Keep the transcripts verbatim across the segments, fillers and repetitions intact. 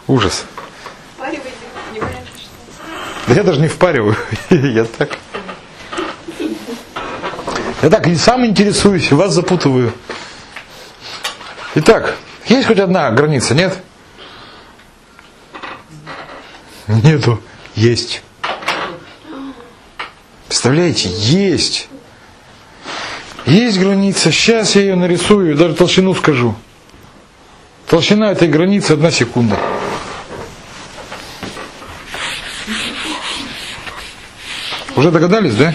Ужас. Впариваете, понимаешь, что? Да я даже не впариваю. Я так. Я так и сам интересуюсь, вас запутываю. Итак, есть хоть одна граница, нет? Нету. Есть. Представляете? Есть. Есть граница. Сейчас я ее нарисую, даже толщину скажу. Толщина этой границы одна секунда. Уже догадались, да?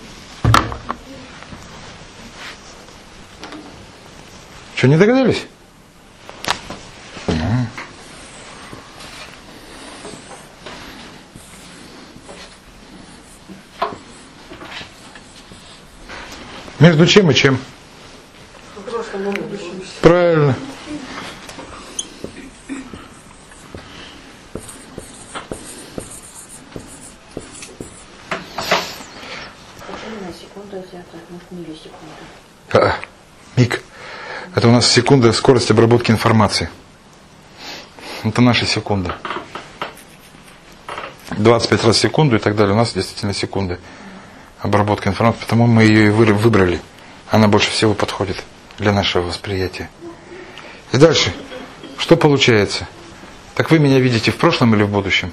Что, не догадались? Угу. Между чем и чем? Правильно. А, миг. Это у нас секунда скорость обработки информации. Это наши секунды. двадцать пять раз в секунду и так далее. У нас действительно секунды обработки информации, потому мы ее и выбрали. Она больше всего подходит для нашего восприятия. И дальше. Что получается? Так вы меня видите в прошлом или в будущем?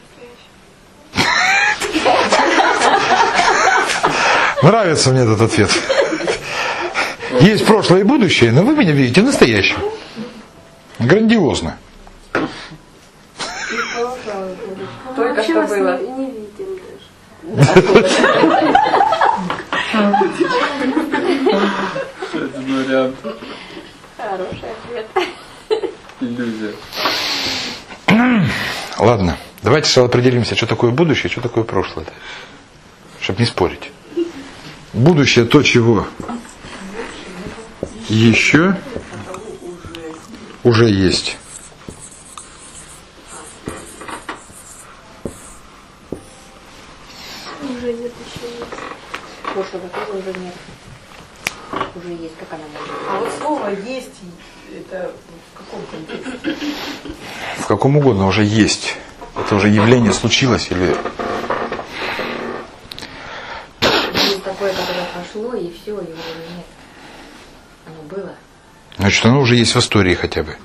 Нравится мне этот ответ. Есть прошлое и будущее, но вы меня видите настоящим. Грандиозно. Только что было. Не видим даже. Один вариант. Хороший ответ. Иллюзия. Ладно, давайте сначала определимся, что такое будущее, что такое прошлое. Чтобы не спорить. Будущее то, чего еще уже есть. Уже нет, еще нет. Прошлого тоже уже нет. Уже есть, как она может. А вот слово «есть» это в каком контексте? В каком угодно уже есть. Это уже явление случилось или... Есть такое, которое пошло, и все, его уже нет. Оно было. Значит, оно уже есть в истории хотя бы.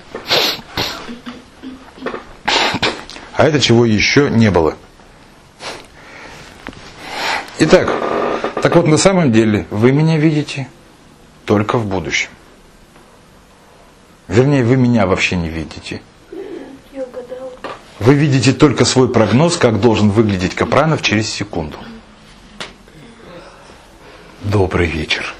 А это чего еще не было. Итак, так вот на самом деле вы меня видите только в будущем. Вернее, вы меня вообще не видите. Я угадала. Вы видите только свой прогноз, как должен выглядеть Капранов через секунду. Добрый вечер.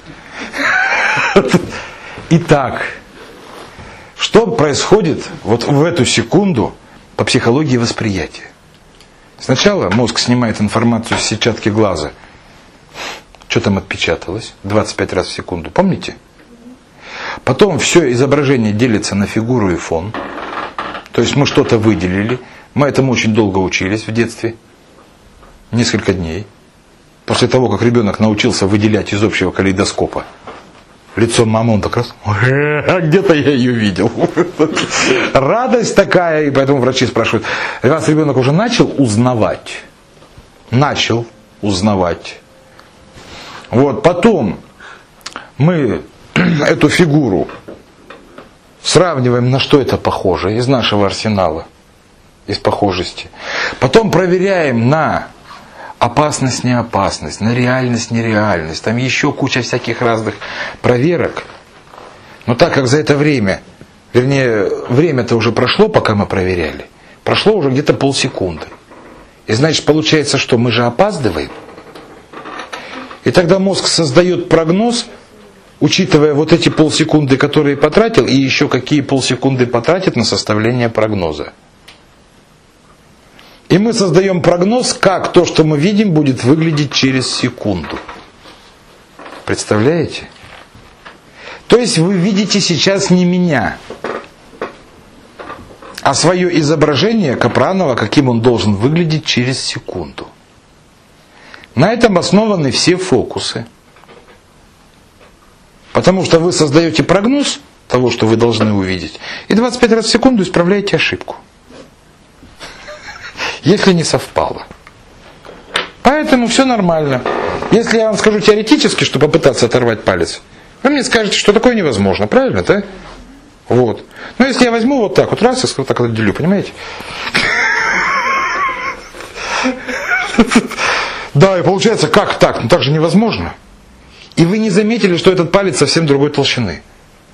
Итак, что происходит вот в эту секунду по психологии восприятия? Сначала мозг снимает информацию с сетчатки глаза. Что там отпечаталось? двадцать пять раз в секунду. Помните? Потом все изображение делится на фигуру и фон. То есть мы что-то выделили. Мы этому очень долго учились в детстве. Несколько дней. После того, как ребенок научился выделять из общего калейдоскопа лицо мамы, он так раз, а где-то я ее видел. Радость такая, и поэтому врачи спрашивают, раз ребенок уже начал узнавать, начал узнавать, вот, потом мы эту фигуру сравниваем, на что это похоже, из нашего арсенала, из похожести. Потом проверяем на опасность, неопасность, на реальность, нереальность. Там еще куча всяких разных проверок. Но так как за это время, вернее, время-то уже прошло, пока мы проверяли, прошло уже где-то полсекунды. И значит, получается, что мы же опаздываем. И тогда мозг создает прогноз, учитывая вот эти полсекунды, которые потратил, и еще какие полсекунды потратит на составление прогноза. И мы создаем прогноз, как то, что мы видим, будет выглядеть через секунду. Представляете? То есть вы видите сейчас не меня, а свое изображение Капранова, каким он должен выглядеть через секунду. На этом основаны все фокусы. Потому что вы создаете прогноз того, что вы должны увидеть, и двадцать пять раз в секунду исправляете ошибку. если не совпало. Поэтому все нормально. Если я вам скажу теоретически, что попытаться оторвать палец, вы мне скажете, что такое невозможно, правильно, да? Вот. Но если я возьму вот так, вот раз, и вот так отделю, понимаете? Да, и получается, как так? Ну так же невозможно. И вы не заметили, что этот палец совсем другой толщины.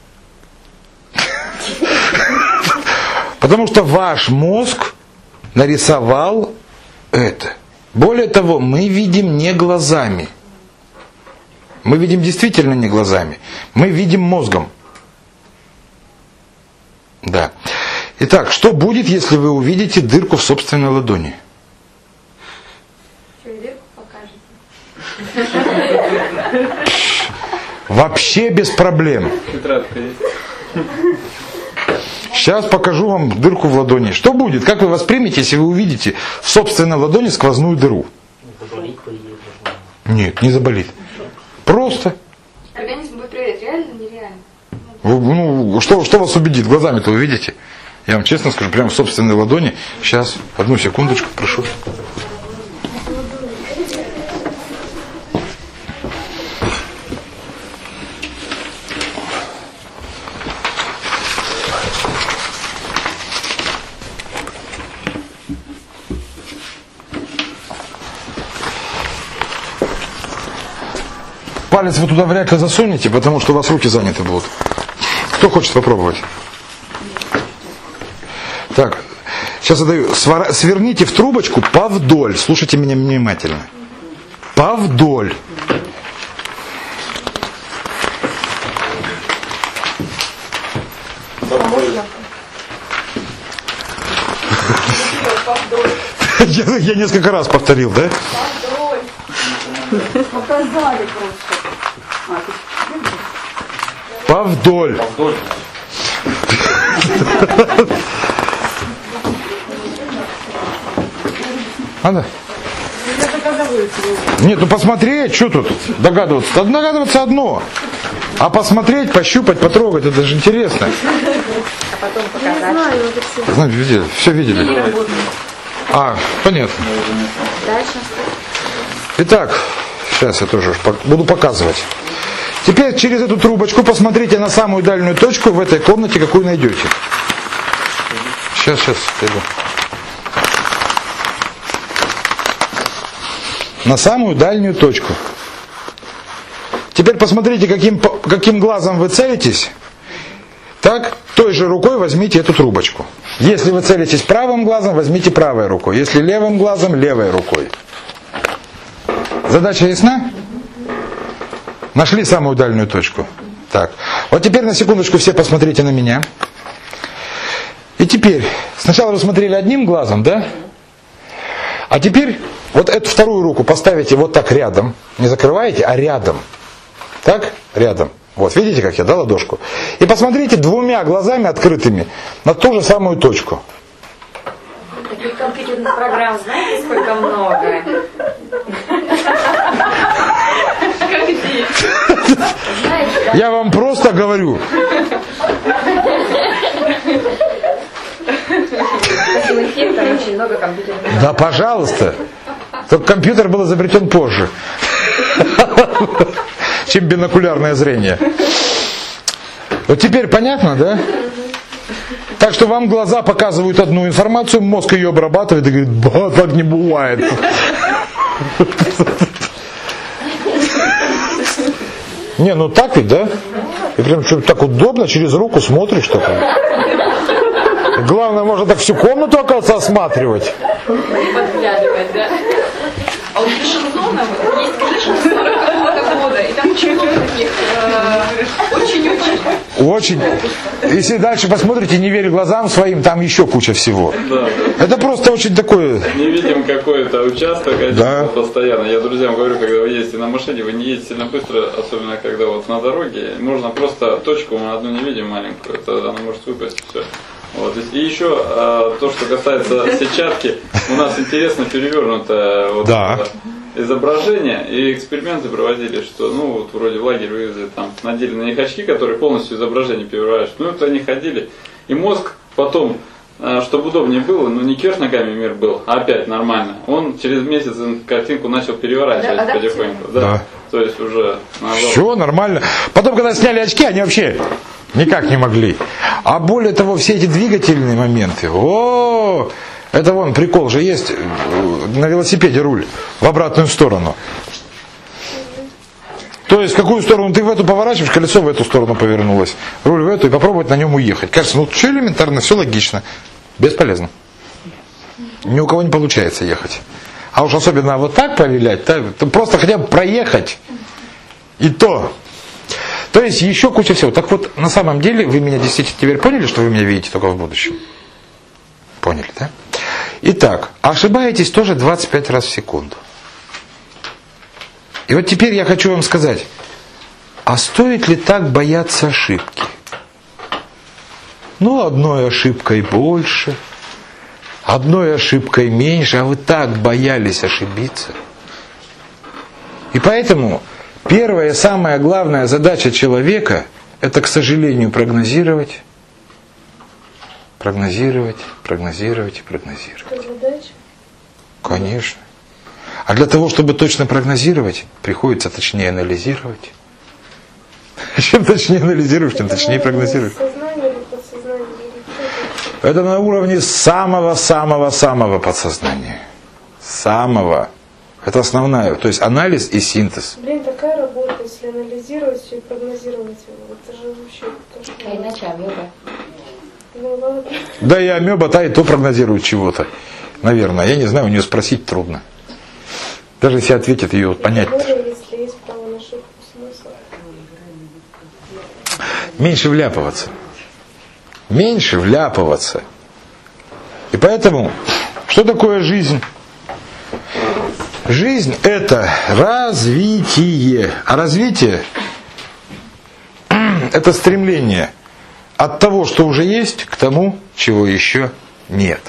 Потому что ваш мозг нарисовал это. Более того, мы видим не глазами. Мы видим действительно не глазами. Мы видим мозгом. Да. Итак, что будет, если вы увидите дырку в собственной ладони? Что, дырку покажете? Вообще без проблем. Тетрадка есть. Сейчас покажу вам дырку в ладони. Что будет? Как вы воспримете, если вы увидите в собственной ладони сквозную дыру? Нет, не заболит. Просто. Организм будет проверять, реально, нереально. Ну, что, что вас убедит? Глазами-то вы видите? Я вам честно скажу, прямо в собственной ладони. Сейчас, одну секундочку, прошу. Палец вы туда вряд ли засунете, потому что у вас руки заняты будут. Кто хочет попробовать? Так, сейчас я даю. Сверните в трубочку повдоль. Слушайте меня внимательно. Повдоль. Я, я несколько раз повторил, да? Показали просто. Повдоль. Повдоль. Надо? Нет, ну посмотреть, что тут догадываться? Да догадываться одно. А посмотреть, пощупать, потрогать, это же интересно. А потом показать. Знаете, видели, все видели. А, понятно. Дальше. Итак, сейчас я тоже буду показывать. Теперь через эту трубочку посмотрите на самую дальнюю точку в этой комнате, какую найдете. Сейчас, сейчас, иду. На самую дальнюю точку. Теперь посмотрите, каким, каким глазом вы целитесь. Так, той же рукой возьмите эту трубочку. Если вы целитесь правым глазом, возьмите правой рукой. Если левым глазом, левой рукой. Задача ясна? Нашли самую дальнюю точку. Так, вот теперь на секундочку все посмотрите на меня. И теперь, сначала вы смотрели одним глазом, да? А теперь вот эту вторую руку поставите вот так рядом. Не закрываете, а рядом. Так? Рядом. Вот, видите, как я дал ладошку? И посмотрите двумя глазами открытыми на ту же самую точку. Таких компьютерных программ, знаете, сколько много? Я вам просто говорю. Таким эффектом очень много компьютерных программ. Да, пожалуйста. Только компьютер был изобретен позже, чем бинокулярное зрение. Вот теперь понятно, да? Так что вам глаза показывают одну информацию, мозг ее обрабатывает и говорит, ба, так не бывает. Не, ну так ведь, да? И прям что-то так удобно, через руку смотришь такое. Главное, можно так всю комнату, оказывается, осматривать. Подглядывать, да? А у Вашингтона есть книжка сорок какого-то года, и там очень много таких, очень-очень. Очень. Если дальше посмотрите, не верь глазам своим, там еще куча всего. Да. Это просто очень такое... Не видим какой-то участок, а Да. постоянно. Я друзьям говорю, когда вы ездите на машине, вы не едете сильно быстро, особенно когда вот на дороге. Можно просто точку, мы одну не видим маленькую, это она может выпасть, все. Вот. И еще а, то, что касается сетчатки, у нас интересно перевернуто вот Да. это изображение, и эксперименты проводили, что ну вот вроде в лагерь вывезли, там надели на них очки, которые полностью изображение переворачивают. Ну это они ходили, и мозг потом, а, чтобы удобнее было, но не кверх ногами мир был, а опять нормально. Он через месяц картинку начал переворачивать Да, потихоньку. Да. Да. То есть уже наоборот. Все нормально. Потом, когда сняли очки, они вообще никак не могли. А более того, все эти двигательные моменты, о, это вон прикол же есть, на велосипеде руль в обратную сторону. То есть в какую сторону ты в эту поворачиваешь, колесо в эту сторону повернулось, руль в эту, и попробовать на нем уехать. Кажется, ну все элементарно, все логично. Бесполезно. Ни у кого не получается ехать. А уж особенно вот так повилять, так, то просто хотя бы проехать. И то. То есть еще куча всего. Так вот, на самом деле, вы меня действительно теперь поняли, что вы меня видите только в будущем? Поняли, да? Итак, ошибаетесь тоже двадцать пять раз в секунду. И вот теперь я хочу вам сказать, а стоит ли так бояться ошибки? Ну, одной ошибкой больше, одной ошибкой меньше, а вы так боялись ошибиться. И поэтому первая, самая главная задача человека – это, к сожалению, прогнозировать, прогнозировать, прогнозировать и прогнозировать. Что задача? Конечно. А для того, чтобы точно прогнозировать, приходится точнее анализировать. Чем точнее анализируешь, тем точнее прогнозируешь. Сознание или подсознание? Или что это? Это на уровне самого-самого-самого подсознания. Самого. Это основная. То есть анализ и синтез. Блин, такая работа, если анализировать все и прогнозировать его. Это же вообще то, что... А иначе амеба. Ну ладно. Да и амеба та и то прогнозирует чего-то. Наверное. Я не знаю, у нее спросить трудно. Даже если ответит, ее понять. Более, если есть право на ошибку, смысл. Меньше вляпываться. Меньше вляпываться. И поэтому, что такое жизнь? Жизнь – это развитие. А развитие – это стремление от того, что уже есть, к тому, чего еще нет.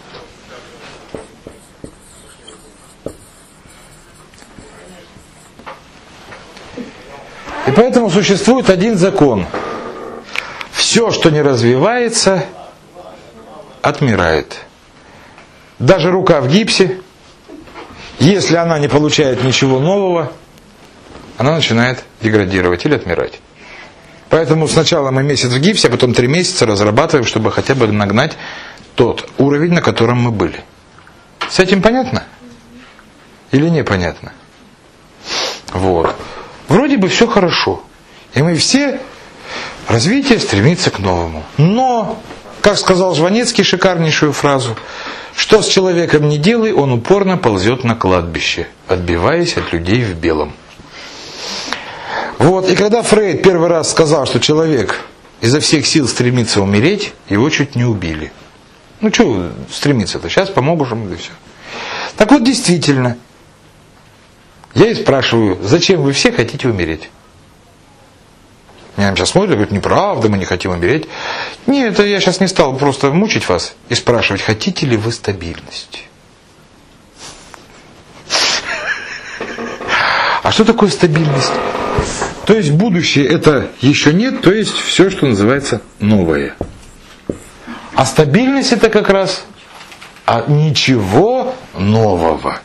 И поэтому существует один закон. Все, что не развивается, отмирает. Даже рука в гипсе, если она не получает ничего нового, она начинает деградировать или отмирать. Поэтому сначала мы месяц в гипсе, а потом три месяца разрабатываем, чтобы хотя бы нагнать тот уровень, на котором мы были. С этим понятно? Или непонятно? Вот. Вроде бы все хорошо. И мы все, развитие стремится к новому. Но, как сказал Жванецкий шикарнейшую фразу, что с человеком не делай, он упорно ползет на кладбище, отбиваясь от людей в белом. Вот. И когда Фрейд первый раз сказал, что человек изо всех сил стремится умереть, его чуть не убили. Ну что стремиться-то? Сейчас поможем, и все. Так вот, действительно, я и спрашиваю, зачем вы все хотите умереть? Меня сейчас смотрят и говорят, неправда, мы не хотим умереть. Нет, это я сейчас не стал просто мучить вас и спрашивать, хотите ли вы стабильности? А что такое стабильность? То есть будущее это еще нет, то есть все, что называется новое. А стабильность это как раз а ничего нового.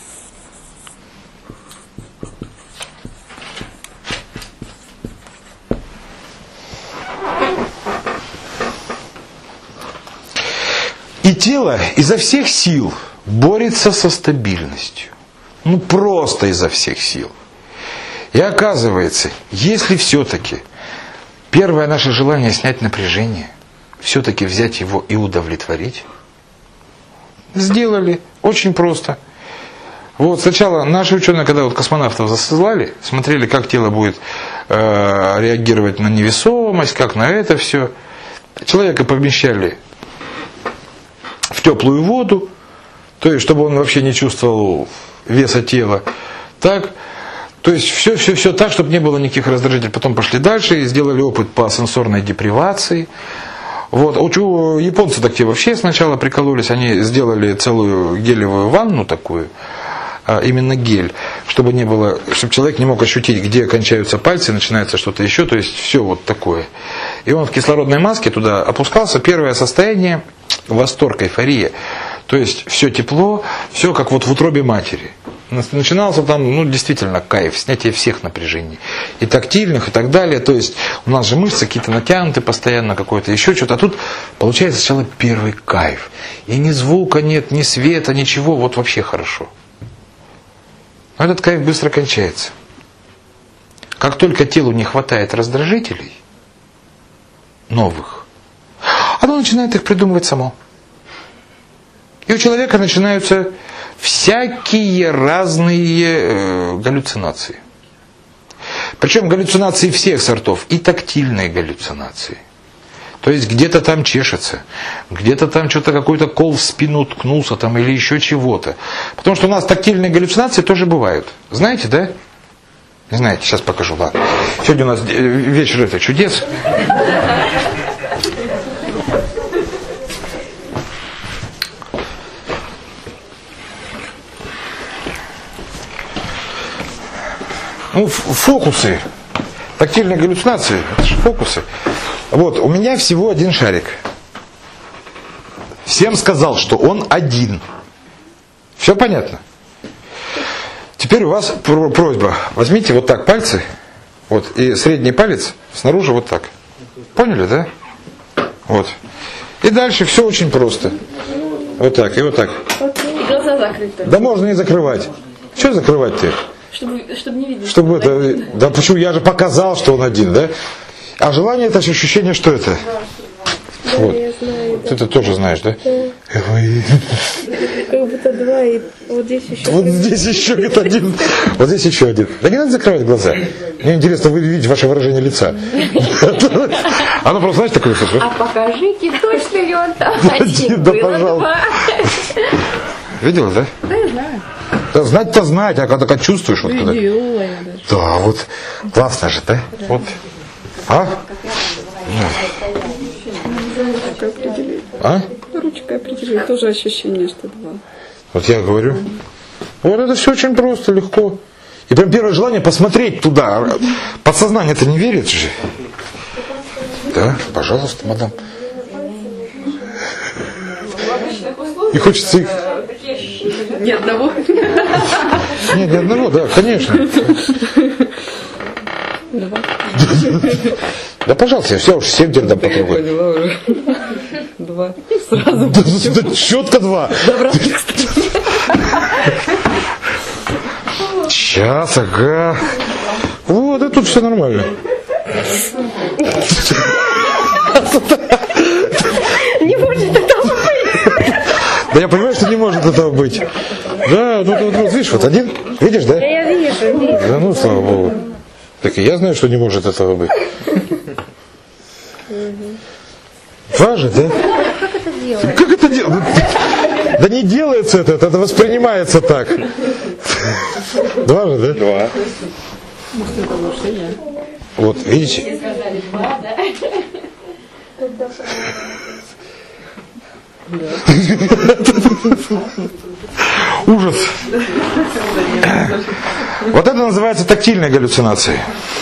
И тело изо всех сил борется со стабильностью. Ну просто изо всех сил. И оказывается, если все-таки первое наше желание снять напряжение, все-таки взять его и удовлетворить, сделали очень просто. Вот сначала наши ученые, когда вот космонавтов засылали, смотрели, как тело будет э, реагировать на невесомость, как на это все. Человека помещали в теплую воду, то есть чтобы он вообще не чувствовал веса тела. Так, то есть все, все, все так, чтобы не было никаких раздражителей. Потом пошли дальше и сделали опыт по сенсорной депривации. Вот. У японцев так те вообще сначала прикололись, они сделали целую гелевую ванну такую, именно гель, чтобы не было, чтобы человек не мог ощутить, где кончаются пальцы, начинается что-то еще, то есть все вот такое. И он в кислородной маске туда опускался. Первое состояние восторг, эйфория. То есть все тепло, все как вот в утробе матери. Начинался там, ну, действительно, кайф, снятие всех напряжений. И тактильных, и так далее. То есть у нас же мышцы какие-то натянуты постоянно, какое-то еще что-то. А тут получается сначала первый кайф. И ни звука нет, ни света, ничего. Вот вообще хорошо. Но этот кайф быстро кончается. Как только телу не хватает раздражителей новых, оно начинает их придумывать само. И у человека начинаются всякие разные э, галлюцинации. Причем галлюцинации всех сортов. И тактильные галлюцинации. То есть где-то там чешется, где-то там что-то какой-то кол в спину ткнулся там, или еще чего-то. Потому что у нас тактильные галлюцинации тоже бывают. Знаете, да? Не знаете, сейчас покажу. Ладно. Сегодня у нас вечер это чудес. Ну, фокусы. Тактильные галлюцинации, это же фокусы. Вот, у меня всего один шарик. Всем сказал, что он один. Все понятно? Теперь у вас просьба. Возьмите вот так пальцы, вот, и средний палец снаружи вот так. Поняли, да? Вот. И дальше все очень просто. Вот так, и вот так. Глаза закрыты. Да можно не закрывать. Что закрывать-то? Чтобы, чтобы не видеть. Чтобы это, да почему, я же показал, что он один, да? А желание это ощущение, что это? Да, Вот. я знаю, да. Ты это тоже знаешь, да? Да. Как будто два, и вот здесь еще. Вот здесь еще где-то один. Вот здесь еще один. Да не надо закрывать глаза. Мне интересно, вы видите ваше выражение лица. Оно просто, знаете, такое. А покажите, точно ли он там один? Да, Было пожалуйста. два. Видела, да? Да, я знаю. Да, знать-то знать, а когда чувствуешь, вот когда. Видела я даже. Да, вот. Классно же, да? Вот. А? Ручкой определить. А? Ручкой определить. Тоже ощущение, что два. Вот я говорю. Вот это все очень просто, легко. И прям первое желание посмотреть туда. Подсознание-то не верит же. Да, пожалуйста, мадам. И хочется их... Ни одного. Нет, ни одного, да, конечно. Два. Да, пожалуйста, я все уж семь теперь дам потрогать. Поняла уже. Два. Сразу. Да, да, четко два. Сейчас, ага. Вот, и тут все нормально. Не может этого быть. Да я понимаю, что не может этого быть. Да, ну вот, вот видишь, вот один, видишь, да? Да я вижу, вижу. Да ну, слава Богу. Так и я знаю, что не может этого быть. Два же, да? Как это делать? Как это делается? Да не делается это, это воспринимается так. Два же, да? Два. Вот, видите? Ужас. Вот это называется тактильная галлюцинация.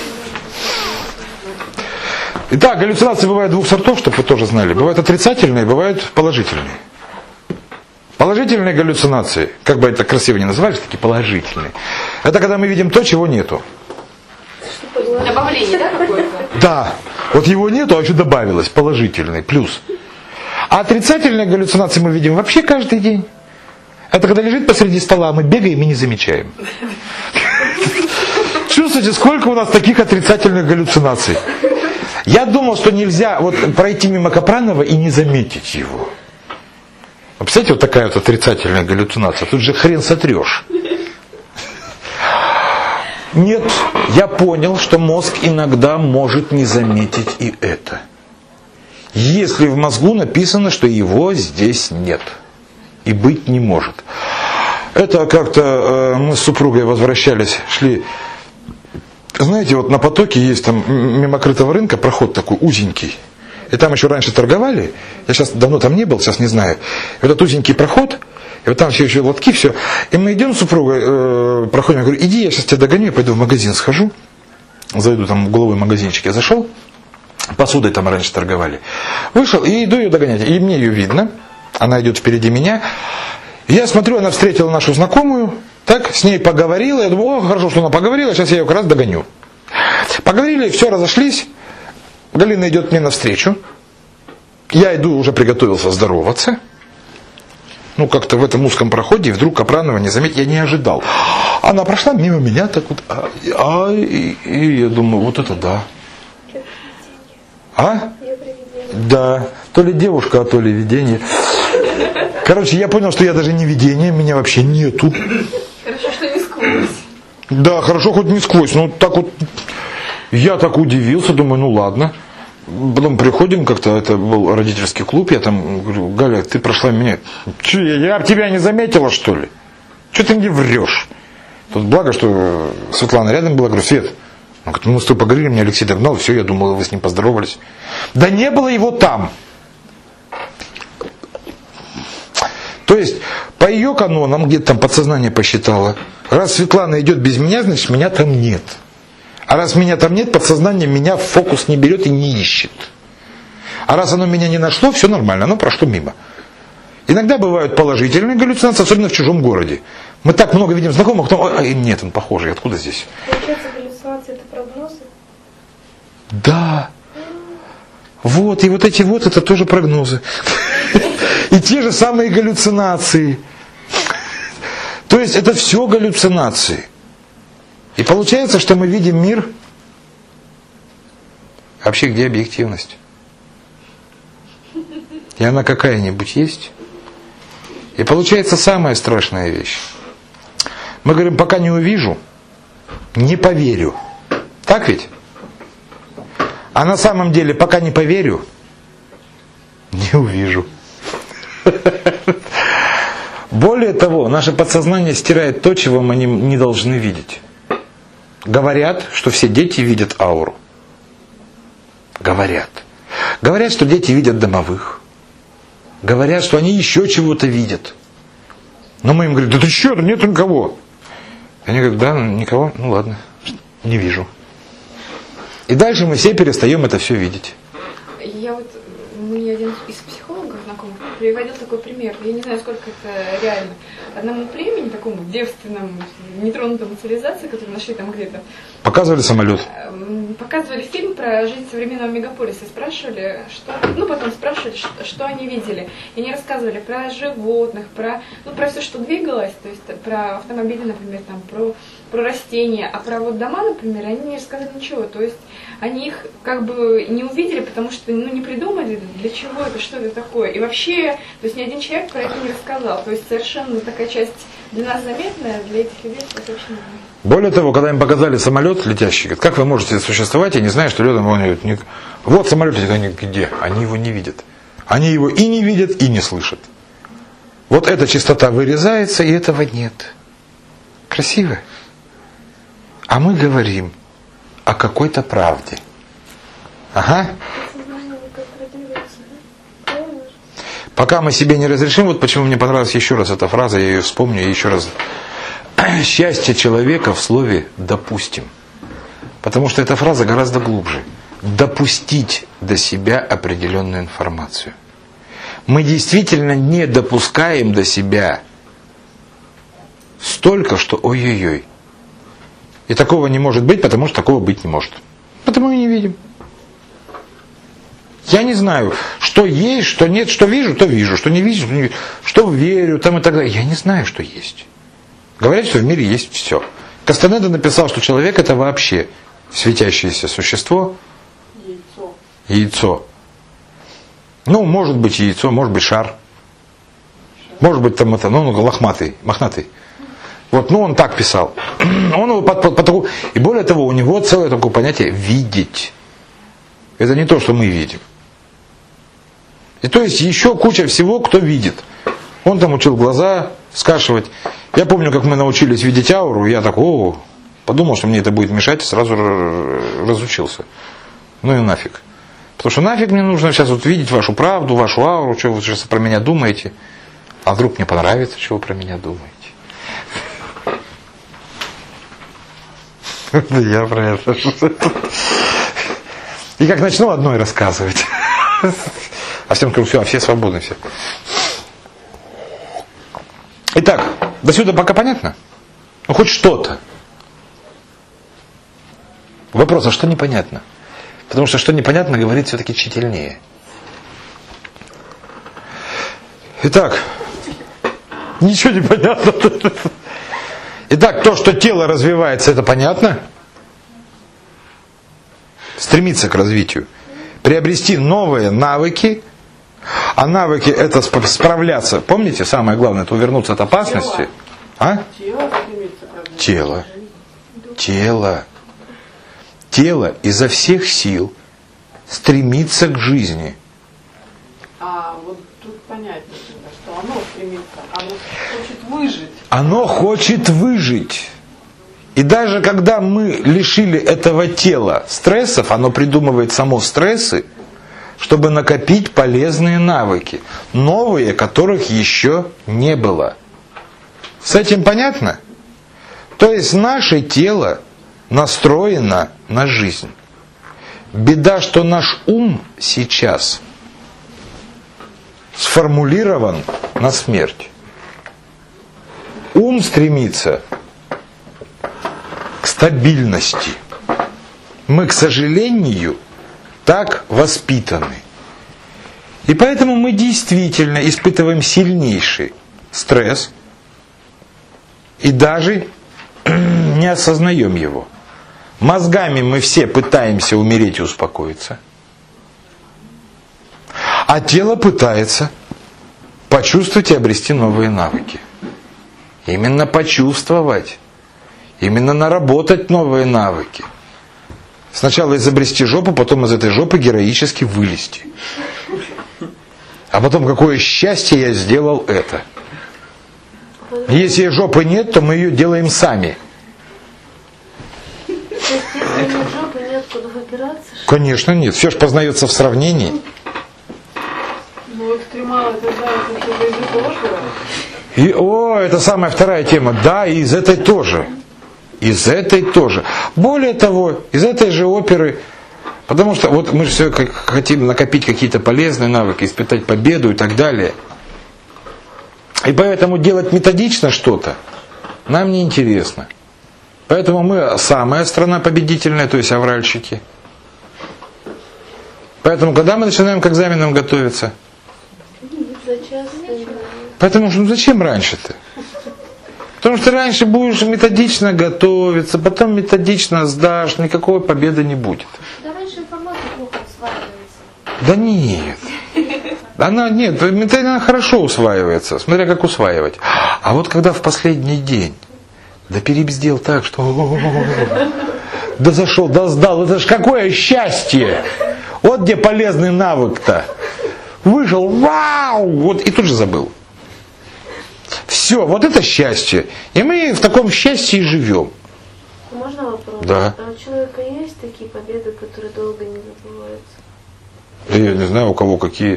Итак, галлюцинации бывают двух сортов, чтобы вы тоже знали. Бывают отрицательные, бывают положительные. Положительные галлюцинации, как бы это красиво не называли, такие положительные. Это когда мы видим то, чего нету. Добавление, да, какое-то? Да, вот его нету, а еще добавилось, положительный, плюс. А отрицательные галлюцинации мы видим вообще каждый день. Это когда лежит посреди стола, мы бегаем и не замечаем. Чувствуете, сколько у нас таких отрицательных галлюцинаций? Я думал, что нельзя вот пройти мимо Капранова и не заметить его. Вы представляете, вот такая вот отрицательная галлюцинация. Тут же хрен сотрешь. Нет, я понял, что мозг иногда может не заметить и это. Если в мозгу написано, что его здесь нет. И быть не может. Это как-то э, мы с супругой возвращались, шли. Знаете, вот на потоке есть там мимо крытого рынка проход такой узенький. И там еще раньше торговали. Я сейчас давно там не был, сейчас не знаю. И вот этот узенький проход, и вот там все еще лотки, все. И мы идем с супругой, э, проходим, я говорю, иди, я сейчас тебя догоню, я пойду в магазин схожу. Зайду там в угловой магазинчик. Я зашел, посудой там раньше торговали. Вышел и иду ее догонять. И мне ее видно. она идет впереди меня. Я смотрю, она встретила нашу знакомую, так, с ней поговорила. Я думаю, о, хорошо, что она поговорила, сейчас я ее как раз догоню. Поговорили, все, разошлись. Галина идет мне навстречу. Я иду, уже приготовился здороваться. Ну, как-то в этом узком проходе, и вдруг Капранова не заметил, я не ожидал. Она прошла мимо меня, так вот, а, а и, и я думаю, вот это да. А? Да, то ли девушка, а то ли видение. Короче, я понял, что я даже не видение, меня вообще нету. Хорошо, что не сквозь. Да, хорошо, хоть не сквозь. Ну, так вот, я так удивился, думаю, ну ладно. Потом приходим, как-то это был родительский клуб, я там говорю, Галя, ты прошла меня. Че, я тебя не заметила, что ли? Че ты мне врешь? Тут благо, что Светлана рядом была, говорю, Свет, мы с тобой поговорили, мне Алексей догнал, все, я думал, вы с ним поздоровались. Да не было его там. То есть, по ее канонам, где-то там подсознание посчитало, раз Светлана идет без меня, значит, меня там нет. А раз меня там нет, подсознание меня в фокус не берет и не ищет. А раз оно меня не нашло, все нормально, оно прошло мимо. Иногда бывают положительные галлюцинации, особенно в чужом городе. Мы так много видим знакомых, но а, нет, он похожий, откуда здесь? Получается, галлюцинации это прогнозы? Да. Вот, и вот эти вот, это тоже прогнозы. И те же самые галлюцинации. То есть это все галлюцинации. И получается, что мы видим мир. Вообще, где объективность? И она какая-нибудь есть. И получается самая страшная вещь. Мы говорим, пока не увижу, не поверю. Так ведь? А на самом деле, пока не поверю, не увижу. Более того, наше подсознание стирает то, чего мы не, не должны видеть. Говорят, что все дети видят ауру. Говорят. Говорят, что дети видят домовых. Говорят, что они еще чего-то видят. Но мы им говорим, да ты что, нет никого. Они говорят, да, никого, ну ладно, не вижу. И дальше мы все перестаем это все видеть. Я вот, мне один из психологов знакомых приводил такой пример. Я не знаю, сколько это реально. Одному племени, такому девственному, нетронутому цивилизации, которую нашли там где-то, показывали самолет. Показывали фильм про жизнь современного мегаполиса. Спрашивали, что, ну потом спрашивали, что, что они видели. И они рассказывали про животных, про, ну, про все, что двигалось, то есть про автомобили, например, там, про, про растения. А про вот дома, например, они не рассказали ничего. То есть они их как бы не увидели, потому что ну, не придумали, для чего это, что это такое. И вообще, то есть ни один человек про это не рассказал. То есть совершенно такая часть для нас заметная, для этих людей это вообще не знаю. Более того, когда им показали самолет летящий, говорят, как вы можете существовать, я не знаю, что рядом он идет. Вот самолет летит, они где? Они его не видят. Они его и не видят, и не слышат. Вот эта частота вырезается, и этого нет. Красиво. А мы говорим о какой-то правде. Ага. Пока мы себе не разрешим, вот почему мне понравилась еще раз эта фраза, я ее вспомню и еще раз. Счастье человека в слове «допустим». Потому что эта фраза гораздо глубже. Допустить до себя определенную информацию. Мы действительно не допускаем до себя столько, что ой-ой-ой. И такого не может быть, потому что такого быть не может. Потому и не видим. Я не знаю, что есть, что нет, что вижу, то вижу, что не вижу, что не вижу, что верю, там и так далее. Я не знаю, что есть. Говорят, что в мире есть все. Кастанеда написал, что человек это вообще светящееся существо. Яйцо. Яйцо. Ну, может быть яйцо, может быть шар. Может быть там это, ну, лохматый, мохнатый. Вот, ну, он так писал. Он его под, под, под такую... И более того, у него целое такое понятие «видеть». Это не то, что мы видим. И то есть еще куча всего, кто видит. Он там учил глаза скашивать. Я помню, как мы научились видеть ауру, я так, о, подумал, что мне это будет мешать, и сразу разучился. Ну и нафиг. Потому что нафиг мне нужно сейчас вот видеть вашу правду, вашу ауру, что вы сейчас про меня думаете. А вдруг мне понравится, что вы про меня думаете. Я про это. И как начну одной рассказывать. А всем скажу, все, а все свободны все. Итак, до сюда пока понятно? Ну, хоть что-то. Вопрос, а что непонятно? Потому что что непонятно, говорит все-таки тщательнее. Итак, ничего не понятно. Итак, то, что тело развивается, это понятно? Стремится к развитию. Приобрести новые навыки. А навыки это справляться. Помните, самое главное, это увернуться от опасности. А? Тело. Тело. Тело изо всех сил стремится к жизни. А вот тут понятно, что оно стремится, оно хочет выжить. Оно хочет выжить. И даже когда мы лишили этого тела стрессов, оно придумывает само стрессы, чтобы накопить полезные навыки, новые, которых еще не было. С этим понятно? То есть наше тело настроено на жизнь. Беда, что наш ум сейчас сформулирован на смерть. Ум стремится к стабильности. Мы, к сожалению, так воспитаны. И поэтому мы действительно испытываем сильнейший стресс и даже не осознаем его. Мозгами мы все пытаемся умереть и успокоиться. А тело пытается почувствовать и обрести новые навыки. Именно почувствовать. Именно наработать новые навыки. Сначала изобрести жопу, потом из этой жопы героически вылезти. А потом, какое счастье, я сделал это. Если жопы нет, то мы ее делаем сами. То есть, если нет жопы, нет куда выбираться? Конечно, нет. Все же познается в сравнении. Ну, экстремалы, это да, это что-то из этого тоже. И, о, это самая вторая тема. Да, и из этой тоже. Из этой тоже. Более того, из этой же оперы, потому что вот мы же все как хотим накопить какие-то полезные навыки, испытать победу и так далее. И поэтому делать методично что-то нам не интересно. Поэтому мы самая страна победительная, то есть авральщики. Поэтому когда мы начинаем к экзаменам готовиться? За час. Поэтому ну, зачем раньше-то? Потому что раньше будешь методично готовиться, потом методично сдашь, никакой победы не будет. Да раньше информация плохо усваивается. Да нет. Она, нет, она хорошо усваивается, смотря как усваивать. А вот когда в последний день, да перебздел так, что... Да зашел, да сдал, это ж какое счастье! Вот где полезный навык-то. Вышел, вау! Вот и тут же забыл. Все, вот это счастье. И мы в таком счастье и живем. Можно вопрос? Да. А у человека есть такие победы, которые долго не забываются? Я не знаю, у кого какие.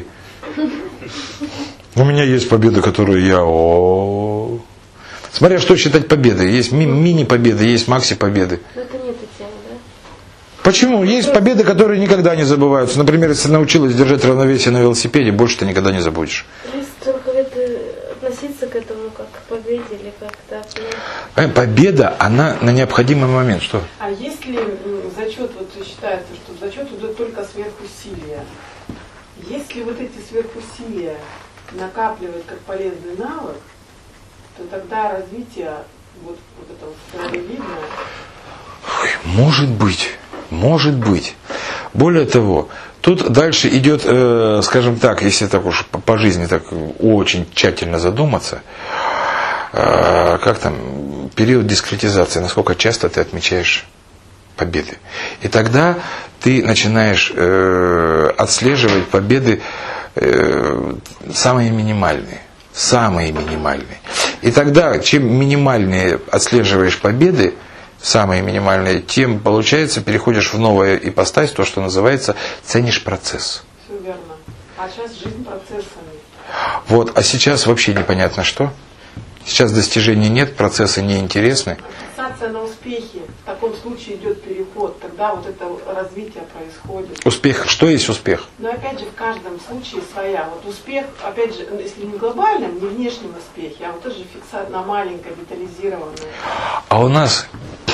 У меня есть победы, которые я... О-о-о. Смотря что считать победой. Есть ми- мини-победы, есть макси-победы. Но это не эта тема, да? Почему? Есть победы, которые никогда не забываются. Например, если ты научилась держать равновесие на велосипеде, больше ты никогда не забудешь. Есть только это относиться к этому как к победе или как-то... Э, Победа, она на необходимый момент. Что? А если зачет, вот считается, что зачет идет только сверхусилия, если вот эти сверхусилия накапливать как полезный навык, то тогда развитие вот, вот этого справедливого... Может быть, может быть. Более того, тут дальше идет, э, скажем так, если так уж по, по жизни так очень тщательно задуматься, э, как там, период дискретизации, насколько часто ты отмечаешь победы. И тогда ты начинаешь э, отслеживать победы э, самые минимальные. Самые минимальные. И тогда, чем минимальнее отслеживаешь победы, самые минимальные, тем, получается, переходишь в новую ипостась, то, что называется, ценишь процесс. Все верно. А сейчас жизнь процессами. Вот, а сейчас вообще непонятно что. Сейчас достижений нет, процессы неинтересны. Фиксация фиксация на успехе. В таком случае идет переход. Тогда вот это развитие происходит. Успех. Что есть успех? Но опять же, в каждом случае своя. Вот успех, опять же, если не глобальном, не внешнем успехе, а вот тоже фиксация на маленькой, детализированной. А у нас,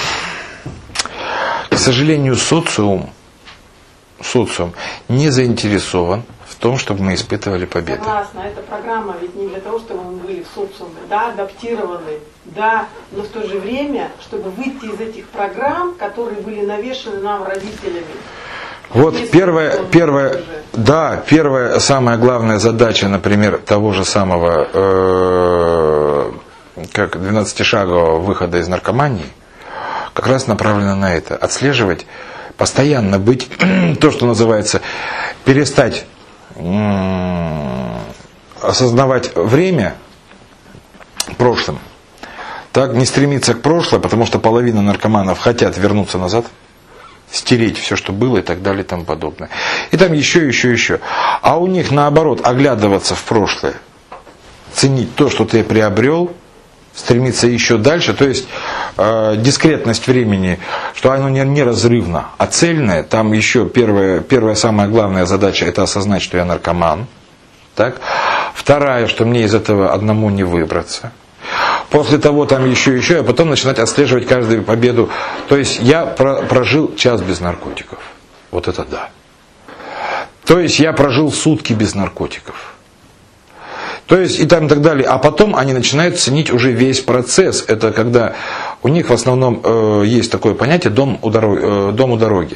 к сожалению, социум, социум не заинтересован в том, чтобы мы испытывали победу. Согласна, эта программа ведь не для того, чтобы мы были в социуме, да, адаптированы, да, но в то же время, чтобы выйти из этих программ, которые были навешаны нам родителями. Вот Если первая, он первая, тоже. да, первая, самая главная задача, например, того же самого, э, как двенадцатишагового выхода из наркомании, как раз направлена на это. Отслеживать, постоянно быть, то, что называется, перестать м- осознавать время прошлым. Так, не стремиться к прошлому, потому что половина наркоманов хотят вернуться назад, стереть все, что было и так далее и тому подобное. И там еще, еще, еще. А у них наоборот, оглядываться в прошлое, ценить то, что ты приобрел, стремиться еще дальше, то есть э, дискретность времени, что оно не неразрывно, а цельное. Там еще первая, первая самая главная задача — это осознать, что я наркоман. Так? Вторая, что мне из этого одному не выбраться. После того там еще, еще, а потом начинать отслеживать каждую победу. То есть я про, прожил час без наркотиков. Вот это да. То есть я прожил сутки без наркотиков. То есть и там и так далее. А потом они начинают ценить уже весь процесс. Это когда у них в основном э, есть такое понятие дом у дороги. Э, дом у дороги.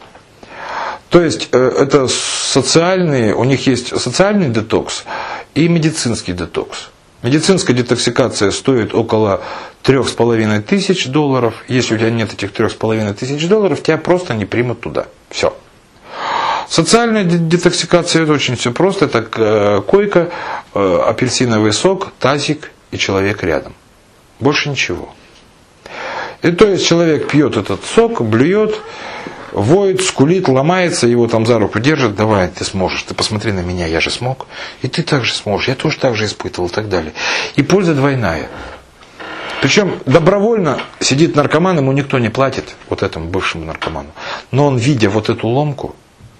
То есть э, это социальные, у них есть социальный детокс и медицинский детокс. Медицинская детоксикация стоит около трех с половиной тысяч долларов. Если у тебя нет этих трех с половиной тысяч долларов, тебя просто не примут туда. Все. Социальная детоксикация — это очень все просто. Это э, койка, э, апельсиновый сок, тазик и человек рядом. Больше ничего. И то есть человек пьет этот сок, блюет, воет, скулит, ломается, его там за руку держат: давай, ты сможешь, ты посмотри на меня, я же смог, и ты также сможешь, я тоже так же испытывал и так далее. И польза двойная. Причем добровольно сидит наркоман, ему никто не платит, вот этому бывшему наркоману. Но он, видя вот эту ломку,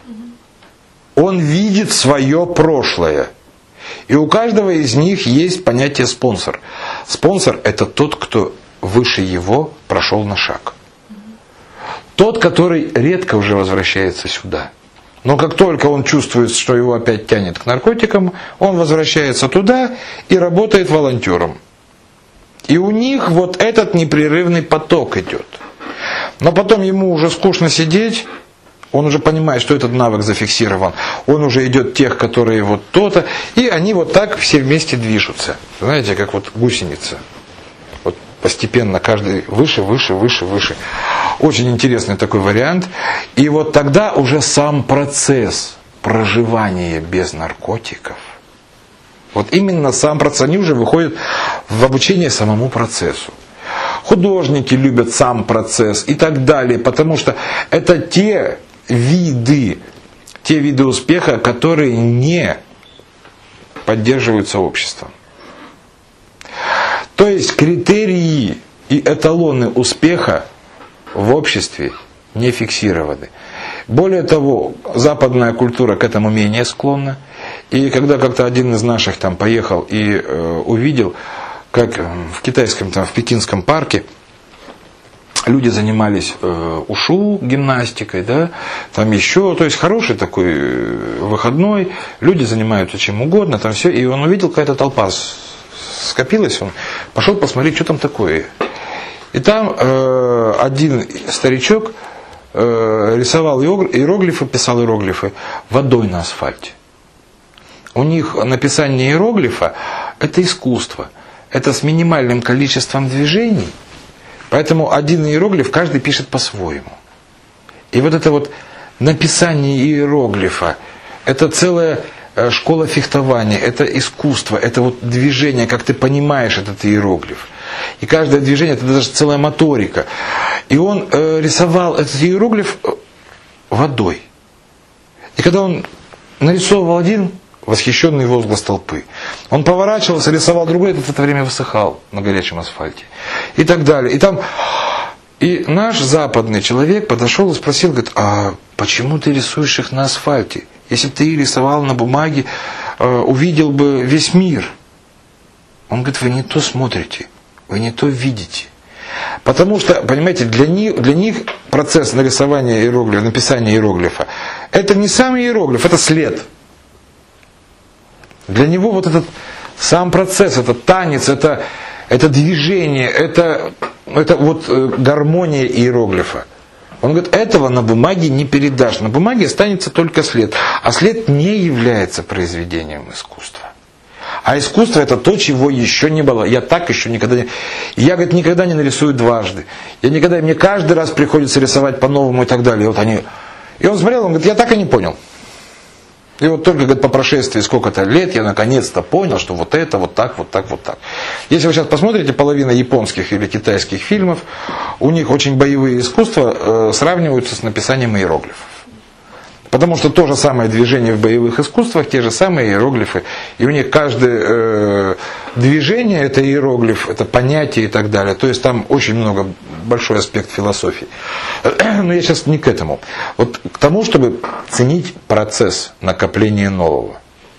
он видит свое прошлое. И у каждого из них есть понятие спонсор. Спонсор — это тот, кто выше его прошел на шаг. Тот, который редко уже возвращается сюда. Но как только он чувствует, что его опять тянет к наркотикам, он возвращается туда и работает волонтером. И у них вот этот непрерывный поток идет. Но потом ему уже скучно сидеть, он уже понимает, что этот навык зафиксирован. Он уже идет тех, которые вот то-то, и они вот так все вместе движутся. Знаете, как вот гусеница. Вот постепенно каждый выше, выше, выше, выше. Очень интересный такой вариант. И вот тогда уже сам процесс проживания без наркотиков, вот именно сам процесс, они уже выходят в обучение самому процессу. Художники любят сам процесс и так далее, потому что это те виды, те виды успеха, которые не поддерживаются обществом. То есть критерии и эталоны успеха в обществе не фиксированы. Более того, западная культура к этому менее склонна. И когда как-то один из наших там поехал и э, увидел, как в китайском, там, в пекинском парке люди занимались э, ушу гимнастикой, да, там еще, то есть хороший такой выходной, люди занимаются чем угодно, там все, и он увидел, какая-то толпа скопилась, он пошел посмотреть, что там такое. И там э, один старичок э, рисовал иероглифы, писал иероглифы водой на асфальте. У них написание иероглифа — это искусство. Это с минимальным количеством движений. Поэтому один иероглиф каждый пишет по-своему. И вот это вот написание иероглифа — это целая школа фехтования, это искусство, это вот движение, как ты понимаешь этот иероглиф. И каждое движение — это даже целая моторика. И он э, рисовал этот иероглиф водой. И когда он нарисовывал один, восхищенный возглас толпы, он поворачивался, рисовал другой, этот в это время высыхал на горячем асфальте. И так далее. И там И наш западный человек подошел и спросил, говорит, а почему ты рисуешь их на асфальте? Если бы ты рисовал на бумаге, увидел бы весь мир. Он говорит, вы не то смотрите, вы не то видите. Потому что, понимаете, для них, для них процесс нарисования иероглифа, написания иероглифа, это не сам иероглиф, это след. Для него вот этот сам процесс, это танец, это, это движение, это, это вот гармония иероглифа. Он говорит, этого на бумаге не передашь. На бумаге останется только след. А след не является произведением искусства. А искусство это то, чего еще не было. Я так еще никогда не... Я, говорит, никогда не нарисую дважды. Я никогда... Мне каждый раз приходится рисовать по-новому и так далее. И вот они... И он смотрел, он говорит, я так и не понял. И вот только, говорит, по прошествии сколько-то лет я наконец-то понял, что вот это, вот так, вот так, вот так. Если вы сейчас посмотрите половину японских или китайских фильмов, у них очень боевые искусства э, сравниваются с написанием иероглифов. Потому что то же самое движение в боевых искусствах, те же самые иероглифы. И у них каждое э, движение это иероглиф, это понятие и так далее. То есть там очень много, большой аспект философии. Но я сейчас не к этому. Вот к тому, чтобы ценить процесс накопления нового.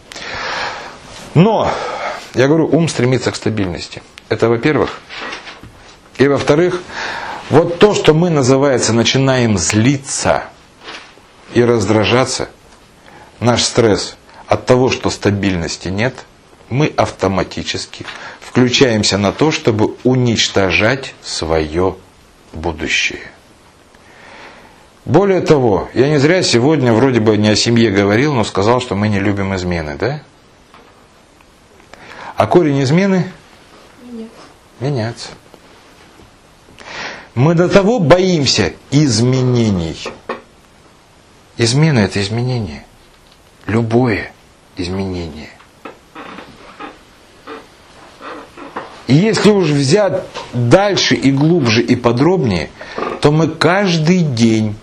Но, я говорю, ум стремится к стабильности. Это во-первых. И во-вторых, вот то, что мы, называется, начинаем злиться и раздражаться, наш стресс от того, что стабильности нет, мы автоматически включаемся на то, чтобы уничтожать свое будущее. Более того, я не зря сегодня вроде бы не о семье говорил, но сказал, что мы не любим измены, да? А корень измены? Нет. Меняться. Мы до того боимся изменений. Измена – это изменение. Любое изменение. И если уж взять дальше и глубже и подробнее, то мы каждый день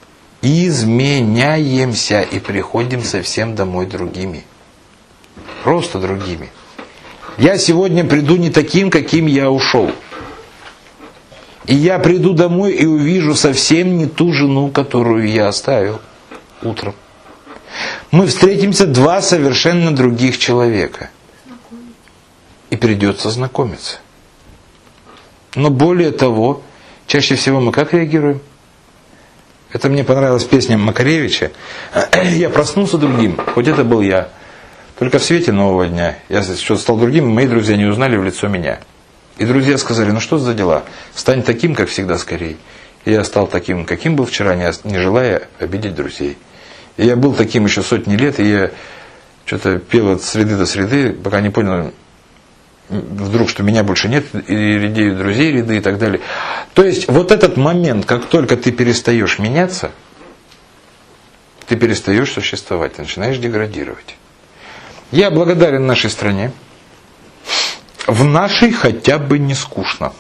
изменяемся и приходим совсем домой другими. Просто другими. Я сегодня приду не таким, каким я ушел. И я приду домой и увижу совсем не ту жену, которую я оставил утром. Мы встретимся два совершенно других человека. И придется знакомиться. Но более того, чаще всего мы как реагируем? Это мне понравилась песня Макаревича. Я проснулся другим, хоть это был я. Только в свете нового дня я что-то стал другим, и мои друзья не узнали в лицо меня. И друзья сказали, ну что за дела? Стань таким, как всегда, скорей. И я стал таким, каким был вчера, не желая обидеть друзей. И я был таким еще сотни лет, и я что-то пел от среды до среды, пока не понял вдруг, что меня больше нет, и редеют друзей ряды и так далее. То есть вот этот момент, как только ты перестаешь меняться, ты перестаешь существовать, ты начинаешь деградировать. Я благодарен нашей стране. В нашей хотя бы не скучно.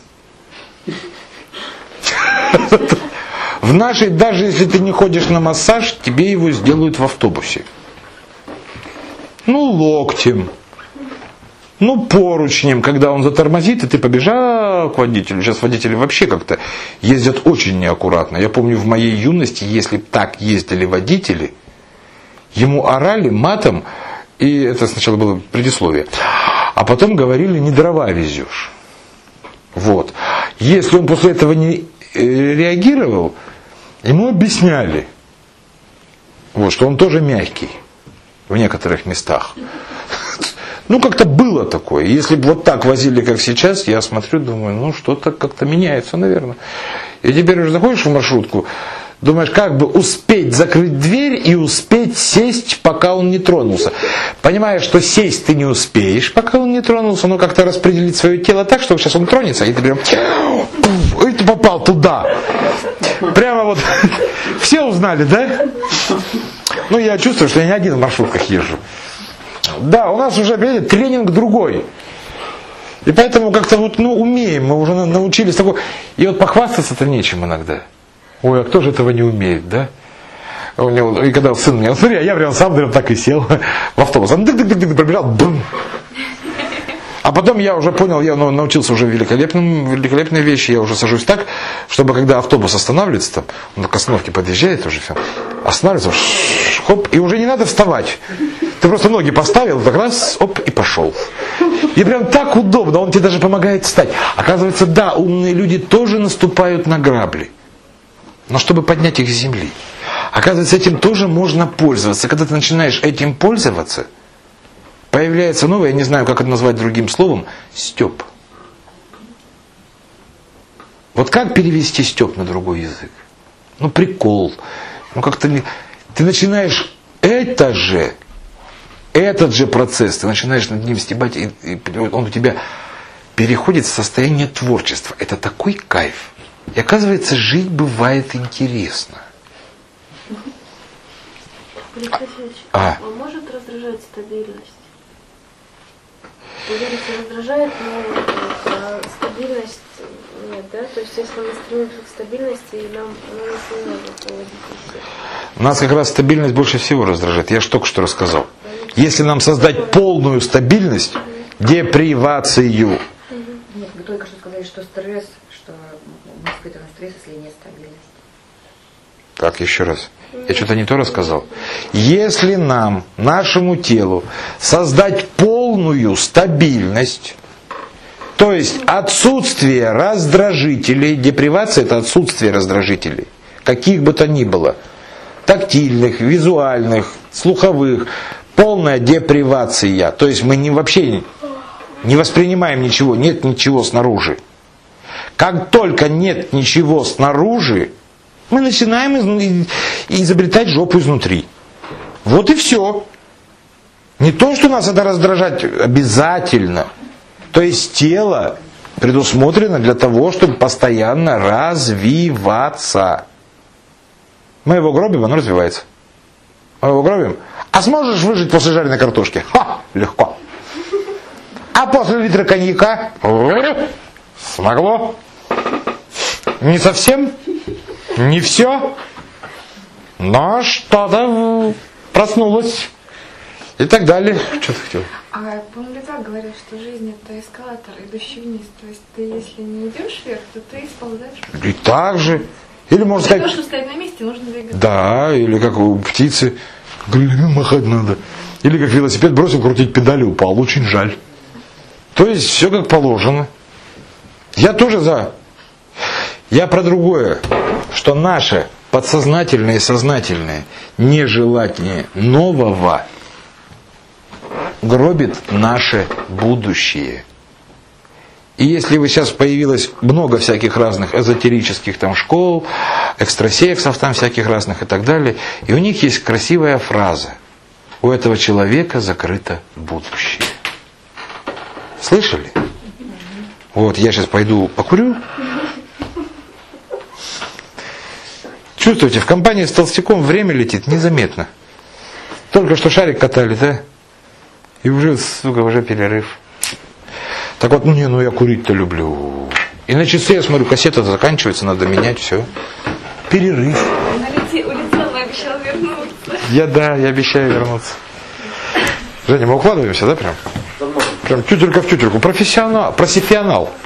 В нашей, даже если ты не ходишь на массаж, тебе его сделают в автобусе. Ну, локтем. Ну, поручнем, когда он затормозит, и ты побежал к водителю. Сейчас водители вообще как-то ездят очень неаккуратно. Я помню, в моей юности, если бы так ездили водители, ему орали матом, и это сначала было предисловие, а потом говорили, не дрова везешь. Вот. Если он после этого не реагировал, ему объясняли, вот, что он тоже мягкий в некоторых местах. Ну, как-то было такое. Если бы вот так возили, как сейчас, я смотрю, думаю, ну, что-то как-то меняется, наверное. И теперь уже заходишь в маршрутку, думаешь, как бы успеть закрыть дверь и успеть сесть, пока он не тронулся. Понимаешь, что сесть ты не успеешь, пока он не тронулся, но как-то распределить свое тело так, что сейчас он тронется, и ты прям, и ты попал туда. Прямо вот, все узнали, да? Ну, я чувствую, что я не один в маршрутках езжу. Да, у нас уже, видите, тренинг другой. И поэтому как-то вот, ну, умеем, мы уже научились такой. И вот похвастаться-то нечем иногда. Ой, а кто же этого не умеет, да? У него, и когда сын мне, смотри, а я прям сам, наверное, так и сел в автобус. Он дык-дык-дык пробежал, бум. А потом я уже понял, я ну, научился уже великолепным, великолепной вещи, я уже сажусь так, чтобы когда автобус останавливается, там, он к остановке подъезжает уже, все, останавливается, хоп, и уже не надо вставать. Ты просто ноги поставил, так раз, оп, и пошел. И прям так удобно, он тебе даже помогает встать. Оказывается, да, умные люди тоже наступают на грабли, но чтобы поднять их с земли. Оказывается, этим тоже можно пользоваться. Когда ты начинаешь этим пользоваться, появляется новое, я не знаю, как это назвать другим словом, стёб. Вот как перевести стёб на другой язык? Ну, прикол. Ну, как-то не... Ты начинаешь это же, этот же процесс, ты начинаешь над ним стебать, и, и он у тебя переходит в состояние творчества. Это такой кайф. И оказывается, жить бывает интересно. А. а может раздражать стабильность? Уверенность раздражает, но а, стабильность нет, да? То есть если мы стремимся к стабильности, нам она нас не может поводить. Нас как раз стабильность больше всего раздражает. Я же только что рассказал. Если нам создать полную стабильность, депривацию. Нет, вы только что сказали, что стресс, что мы испытываем стресс, если нет стабильности. Так, еще раз. Я что-то не то рассказал. Если нам, нашему телу, создать полную стабильность, то есть отсутствие раздражителей, депривация — это отсутствие раздражителей, каких бы то ни было, тактильных, визуальных, слуховых, полная депривация, то есть мы не, вообще не воспринимаем ничего, нет ничего снаружи. Как только нет ничего снаружи, мы начинаем изобретать жопу изнутри. Вот и все. Не то, что нас это раздражать обязательно. То есть тело предусмотрено для того, чтобы постоянно развиваться. Мы его гробим, оно развивается. Мы его гробим. А сможешь выжить после жареной картошки? Ха! Легко. А после литра коньяка? Смогло. Не совсем. Не все, но что-то проснулось. И так далее. Что ты хотел? А по-моему, так говорят, что жизнь это эскалатор, идущий вниз. То есть ты, если не идешь вверх, то ты сползаешь. И так же. Или можно сказать... Для того, чтобы стоять на месте, нужно двигаться. Да, или как у птицы. Крыльями махать надо. Или как велосипед бросил, крутить педали, упал. Очень жаль. То есть все как положено. Я тоже за. Я про другое. Что наше подсознательное и сознательное нежелание нового гробит наше будущее. И если вы сейчас появилось много всяких разных эзотерических там школ, экстрасексов там всяких разных и так далее, и у них есть красивая фраза: у этого человека закрыто будущее. Слышали? Вот, я сейчас пойду покурю. Чувствуете, в компании с толстяком время летит незаметно. Только что шарик катали, да? И уже, сука, уже перерыв. Так вот, не, ну я курить-то люблю. И на часы я смотрю, кассета заканчивается, надо менять, все. Перерыв. Улетел, обещал вернуться. Я, да, я обещаю вернуться. Женя, мы укладываемся, да, прям? Прям тютелька в тютельку. Профессионал, профессионал.